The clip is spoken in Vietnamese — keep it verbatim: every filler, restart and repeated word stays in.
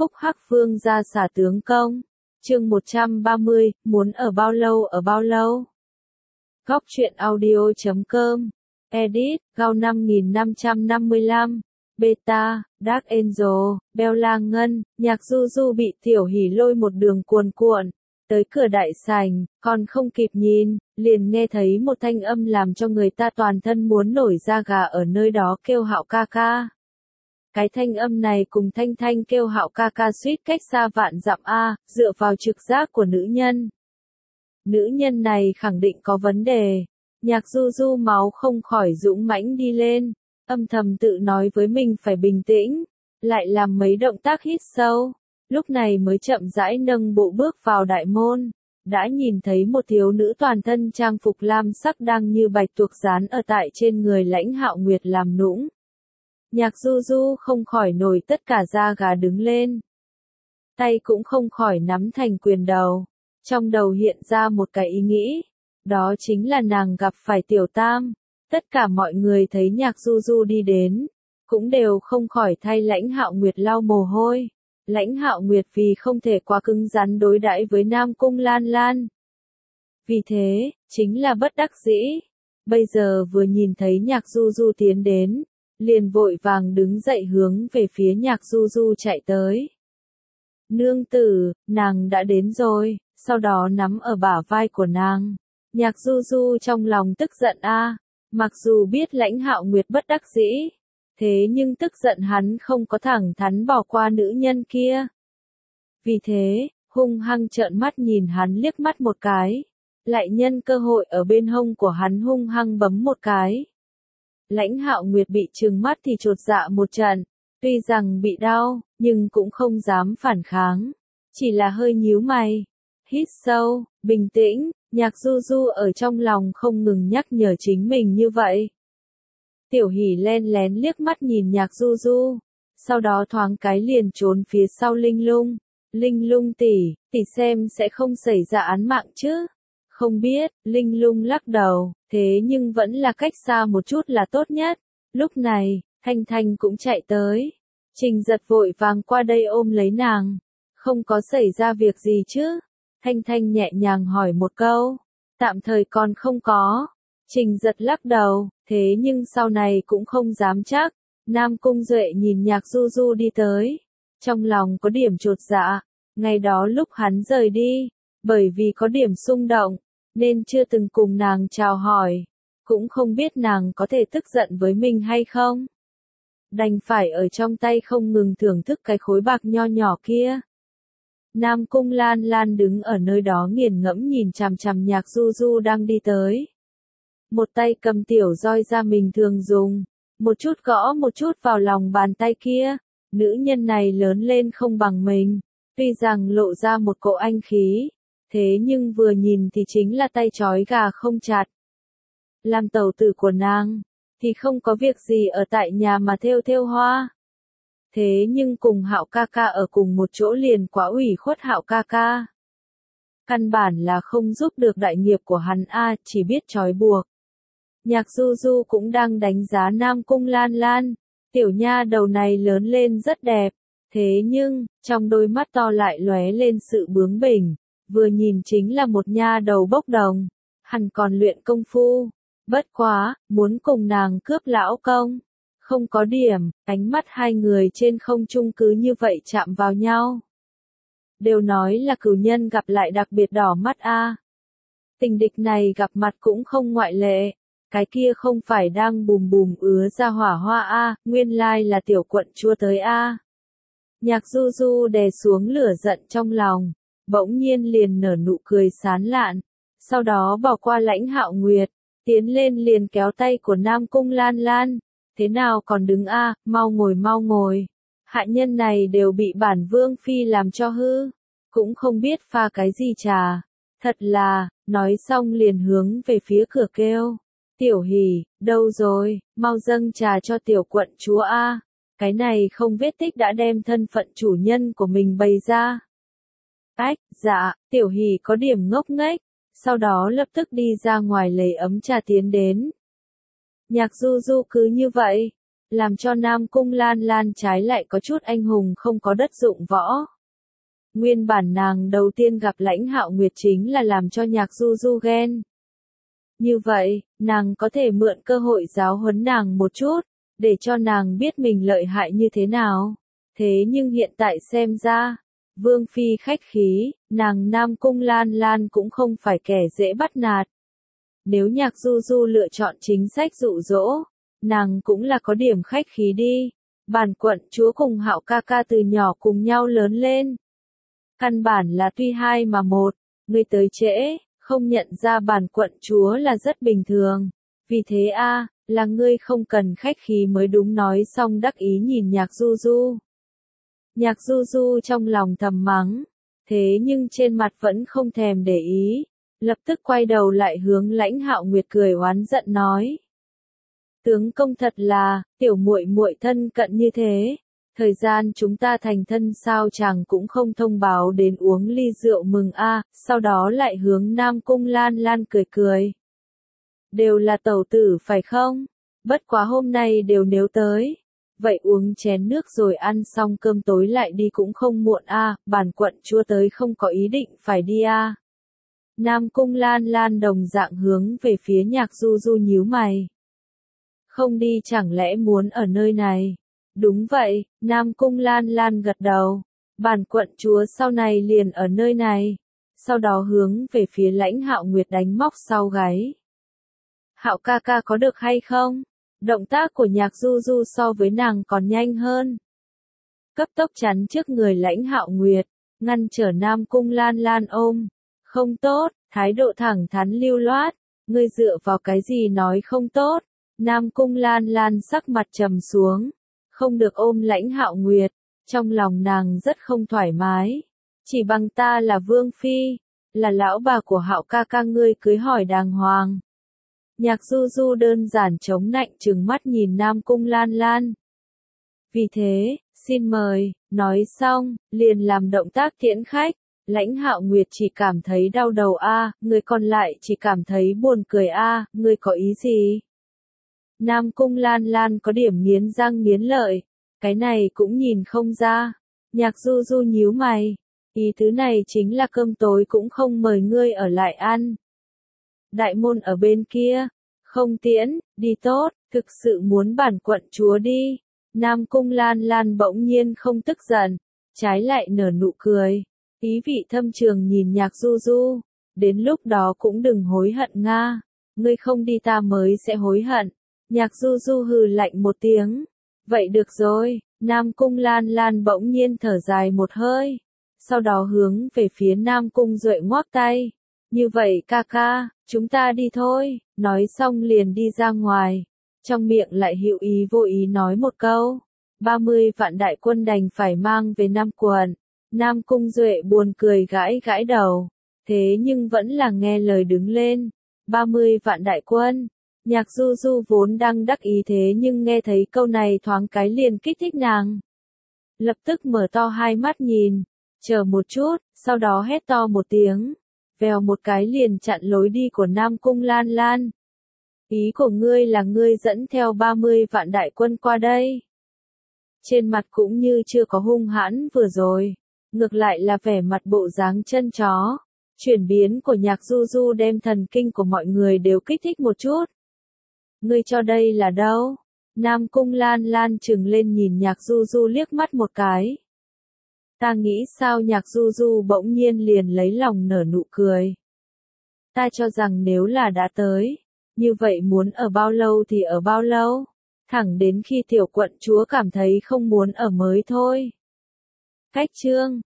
Phúc Hắc Vương ra xả tướng công. Chương một trăm ba mươi, muốn ở bao lâu ở bao lâu. Góc truyện audio chấm com. Edit, Gao năm nghìn năm trăm năm mươi lăm. Beta, Dark Angel, Bella Ngân, Nhạc Du Du bị Tiểu Hỷ lôi một đường cuồn cuộn. Tới cửa đại sảnh, còn không kịp nhìn, liền nghe thấy một thanh âm làm cho người ta toàn thân muốn nổi da gà ở nơi đó kêu Hạo ca ca. Cái thanh âm này cùng thanh thanh kêu Hạo ca ca suýt cách xa vạn dặm a, dựa vào trực giác của nữ nhân. Nữ nhân này khẳng định có vấn đề. Nhạc Du Du máu không khỏi dũng mãnh đi lên, âm thầm tự nói với mình phải bình tĩnh, lại làm mấy động tác hít sâu. Lúc này mới chậm rãi nâng bộ bước vào đại môn, đã nhìn thấy một thiếu nữ toàn thân trang phục lam sắc đang như bạch tuộc dán ở tại trên người Lãnh Hạo Nguyệt làm nũng. Nhạc Du Du không khỏi nổi tất cả da gà đứng lên. Tay cũng không khỏi nắm thành quyền đầu. Trong đầu hiện ra một cái ý nghĩ. Đó chính là nàng gặp phải Tiểu Tam. Tất cả mọi người thấy Nhạc Du Du đi đến, cũng đều không khỏi thay Lãnh Hạo Nguyệt lau mồ hôi. Lãnh Hạo Nguyệt vì không thể quá cứng rắn đối đãi với Nam Cung Lan Lan. Vì thế, chính là bất đắc dĩ. Bây giờ vừa nhìn thấy Nhạc Du Du tiến đến, liền vội vàng đứng dậy hướng về phía Nhạc Du Du chạy tới. Nương tử, nàng đã đến rồi, sau đó nắm ở bả vai của nàng. Nhạc Du Du trong lòng tức giận a, mặc dù biết Lãnh Hạo Nguyệt bất đắc dĩ, thế nhưng tức giận hắn không có thẳng thắn bỏ qua nữ nhân kia. Vì thế, hung hăng trợn mắt nhìn hắn liếc mắt một cái, lại nhân cơ hội ở bên hông của hắn hung hăng bấm một cái. Lãnh Hạo Nguyệt bị trừng mắt thì chột dạ một trận, tuy rằng bị đau, nhưng cũng không dám phản kháng, chỉ là hơi nhíu mày. Hít sâu, bình tĩnh, Nhạc Du Du ở trong lòng không ngừng nhắc nhở chính mình như vậy. Tiểu Hỷ len lén liếc mắt nhìn Nhạc Du Du, sau đó thoáng cái liền trốn phía sau Linh Lung. Linh Lung tỷ, tỷ xem sẽ không xảy ra án mạng chứ? Không biết, Linh Lung lắc đầu, thế nhưng vẫn là cách xa một chút là tốt nhất. Lúc này, Thanh Thanh cũng chạy tới. Trình Giật vội vàng qua đây ôm lấy nàng. Không có xảy ra việc gì chứ? Thanh Thanh nhẹ nhàng hỏi một câu. Tạm thời còn không có. Trình Giật lắc đầu, thế nhưng sau này cũng không dám chắc. Nam Cung Duệ nhìn Nhạc Du Du đi tới. Trong lòng có điểm chột dạ. Ngày đó lúc hắn rời đi, bởi vì có điểm xung động, nên chưa từng cùng nàng chào hỏi. Cũng không biết nàng có thể tức giận với mình hay không. Đành phải ở trong tay không ngừng thưởng thức cái khối bạc nho nhỏ kia. Nam Cung Lan Lan đứng ở nơi đó nghiền ngẫm nhìn chằm chằm Nhạc Du Du đang đi tới. Một tay cầm tiểu roi ra mình thường dùng, một chút gõ một chút vào lòng bàn tay kia. Nữ nhân này lớn lên không bằng mình, tuy rằng lộ ra một cỗ anh khí, thế nhưng vừa nhìn thì chính là tay trói gà không chặt. Làm tẩu tử của nàng, thì không có việc gì ở tại nhà mà thêu thêu hoa. Thế nhưng cùng Hạo ca ca ở cùng một chỗ liền quá ủy khuất Hạo ca ca. Căn bản là không giúp được đại nghiệp của hắn a, chỉ biết trói buộc. Nhạc Du Du cũng đang đánh giá Nam Cung Lan Lan, tiểu nha đầu này lớn lên rất đẹp, thế nhưng, trong đôi mắt to lại lóe lên sự bướng bỉnh, vừa nhìn chính là một nha đầu bốc đồng, hẳn còn luyện công phu, bất quá, muốn cùng nàng cướp lão công. Không có điểm, ánh mắt hai người trên không trung cứ như vậy chạm vào nhau. Đều nói là cửu nhân gặp lại đặc biệt đỏ mắt a. Tình địch này gặp mặt cũng không ngoại lệ. Cái kia không phải đang bùm bùm ứa ra hỏa hoa a, nguyên lai là tiểu quận chúa tới a. Nhạc Du Du đè xuống lửa giận trong lòng, bỗng nhiên liền nở nụ cười sán lạn, sau đó bỏ qua Lãnh Hạo Nguyệt, tiến lên liền kéo tay của Nam Cung Lan Lan. Thế nào còn đứng a, mau ngồi mau ngồi. Hạ nhân này đều bị bản vương phi làm cho hư, cũng không biết pha cái gì trà. Thật là, nói xong liền hướng về phía cửa kêu. Tiểu Hỷ, đâu rồi, mau dâng trà cho tiểu quận chúa a. Cái này không vết tích đã đem thân phận chủ nhân của mình bày ra. Ách, dạ, Tiểu Hỷ có điểm ngốc nghếch, sau đó lập tức đi ra ngoài lấy ấm trà tiến đến. Nhạc Du Du cứ như vậy, làm cho Nam Cung Lan Lan trái lại có chút anh hùng không có đất dụng võ. Nguyên bản nàng đầu tiên gặp Lãnh Hạo Nguyệt chính là làm cho Nhạc Du Du ghen. Như vậy, nàng có thể mượn cơ hội giáo huấn nàng một chút, để cho nàng biết mình lợi hại như thế nào. Thế nhưng hiện tại xem ra, Vương Phi khách khí, nàng Nam Cung Lan Lan cũng không phải kẻ dễ bắt nạt. Nếu Nhạc Du Du lựa chọn chính sách dụ dỗ, nàng cũng là có điểm khách khí đi. Bản quận chúa cùng Hạo ca ca từ nhỏ cùng nhau lớn lên. Căn bản là tuy hai mà một, ngươi tới trễ, không nhận ra bản quận chúa là rất bình thường. Vì thế a, là ngươi không cần khách khí mới đúng, nói xong đắc ý nhìn Nhạc Du Du. Nhạc Du Du trong lòng thầm mắng, thế nhưng trên mặt vẫn không thèm để ý, lập tức quay đầu lại hướng Lãnh Hạo Nguyệt cười oán giận nói: "Tướng công thật là, tiểu muội muội thân cận như thế, thời gian chúng ta thành thân sao chàng cũng không thông báo đến uống ly rượu mừng a." Sau đó lại hướng Nam Cung Lan Lan cười cười. "Đều là tẩu tử phải không? Bất quá hôm nay đều nếu tới, vậy uống chén nước rồi ăn xong cơm tối lại đi cũng không muộn a, bản quận chúa tới không có ý định phải đi a." Nam Cung Lan Lan đồng dạng hướng về phía Nhạc Du Du nhíu mày. "Không đi chẳng lẽ muốn ở nơi này?" "Đúng vậy," Nam Cung Lan Lan gật đầu. "Bản quận chúa sau này liền ở nơi này." Sau đó hướng về phía Lãnh Hạo Nguyệt đánh móc sau gáy. "Hạo ca ca có được hay không?" Động tác của Nhạc Du Du so với nàng còn nhanh hơn. Cấp tốc chắn trước người Lãnh Hạo Nguyệt, ngăn trở Nam Cung Lan Lan ôm. "Không tốt," thái độ thẳng thắn lưu loát. "Ngươi dựa vào cái gì nói không tốt?" Nam Cung Lan Lan sắc mặt trầm xuống. Không được ôm Lãnh Hạo Nguyệt, trong lòng nàng rất không thoải mái. "Chỉ bằng ta là Vương Phi, là lão bà của Hạo ca ca, ngươi cưới hỏi đàng hoàng." Nhạc Du Du đơn giản chống nạnh trừng mắt nhìn Nam Cung Lan Lan. "Vì thế, xin mời," nói xong, liền làm động tác tiễn khách. Lãnh Hạo Nguyệt chỉ cảm thấy đau đầu a, người còn lại chỉ cảm thấy buồn cười a, ngươi có ý gì? Nam Cung Lan Lan có điểm nghiến răng nghiến lợi, cái này cũng nhìn không ra. Nhạc Du Du nhíu mày, ý thứ này chính là cơm tối cũng không mời ngươi ở lại ăn. Đại môn ở bên kia, không tiễn, đi tốt, thực sự muốn bản quận chúa đi. Nam Cung Lan Lan bỗng nhiên không tức giận, trái lại nở nụ cười, ý vị thâm trường nhìn Nhạc Du Du, đến lúc đó cũng đừng hối hận nga, ngươi không đi ta mới sẽ hối hận. Nhạc Du Du hừ lạnh một tiếng, vậy được rồi. Nam Cung Lan Lan bỗng nhiên thở dài một hơi, sau đó hướng về phía Nam Cung Duệ ngoắc tay. Như vậy ca ca, chúng ta đi thôi, nói xong liền đi ra ngoài, trong miệng lại hữu ý vô ý nói một câu, ba mươi vạn đại quân đành phải mang về Nam quận. Nam Cung Duệ buồn cười gãi gãi đầu, thế nhưng vẫn là nghe lời đứng lên, ba mươi vạn đại quân. Nhạc Du Du vốn đang đắc ý thế nhưng nghe thấy câu này thoáng cái liền kích thích nàng. Lập tức mở to hai mắt nhìn, chờ một chút, sau đó hét to một tiếng, vèo một cái liền chặn lối đi của Nam Cung Lan Lan. Ý của ngươi là ngươi dẫn theo ba mươi vạn đại quân qua đây. Trên mặt cũng như chưa có hung hãn vừa rồi, ngược lại là vẻ mặt bộ dáng chân chó. Chuyển biến của Nhạc Du Du đem thần kinh của mọi người đều kích thích một chút. Ngươi cho đây là đâu? Nam Cung Lan Lan trừng lên nhìn Nhạc Du Du liếc mắt một cái. Ta nghĩ sao? Nhạc Du Du bỗng nhiên liền lấy lòng nở nụ cười. Ta cho rằng nếu là đã tới, như vậy muốn ở bao lâu thì ở bao lâu, thẳng đến khi tiểu quận chúa cảm thấy không muốn ở mới thôi. Cách chương